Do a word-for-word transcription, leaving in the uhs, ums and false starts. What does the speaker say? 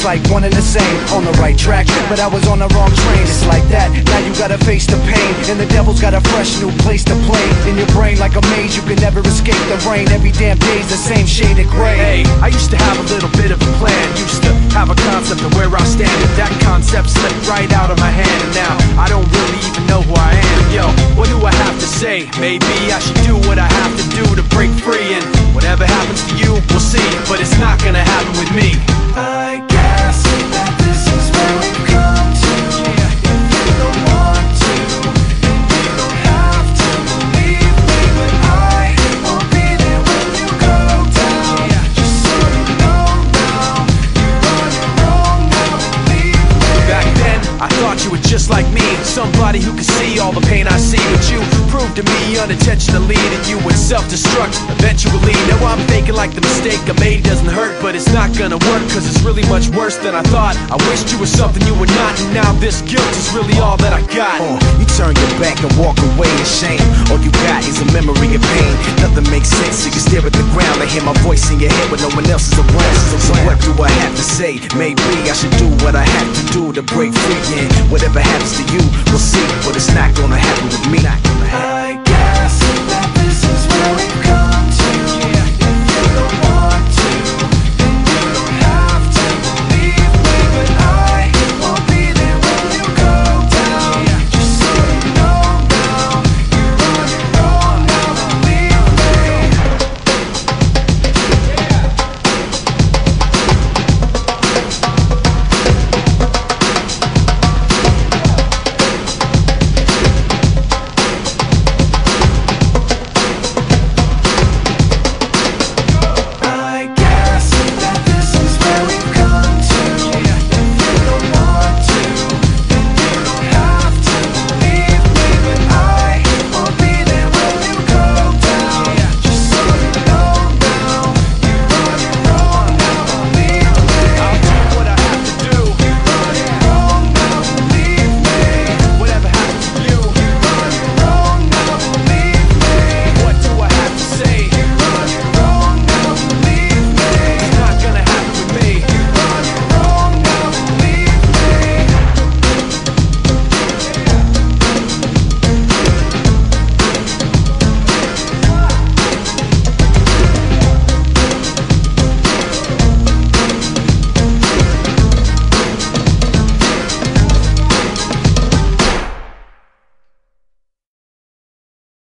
like one and the same. On the right track, but I was on the wrong train. It's like that, now you gotta face the pain, and the devil's got a fresh new place to play. In your brain like a maze, you can never escape the rain. Every damn day's the same shade of gray. Hey, I used to have a little bit of a plan, used to have a concept of where I stand, and that concept slipped right out of my hand. And now I don't really even know who I am. Yo, what do I have to say? Maybe I should do what I have to do to break free, and whatever happens to you, we'll see, but it's not gonna happen with me. I guess that this is where we've come to. If you don't want to, you don't have to believe me, but I will be there when you go down. Just so you know now, you're on your own now, believe me. Back then, I thought you were just like me, somebody who could see all the pain I see. But you proved to me unintentionally that you would self-destruct eventually. Now I'm thinking like the mistake I made doesn't hurt, but it's not gonna work, cause it's really much worse than I thought. I wished you were something you were not, and now this guilt is really all that I got. uh, You turn your back and walk away in shame. All you got is a memory of pain. Nothing makes sense, so you stare at the ground and hear my voice in your head when no one else is around. So what do I have to say? Maybe I should do what I have to do to break free, and whatever happens to you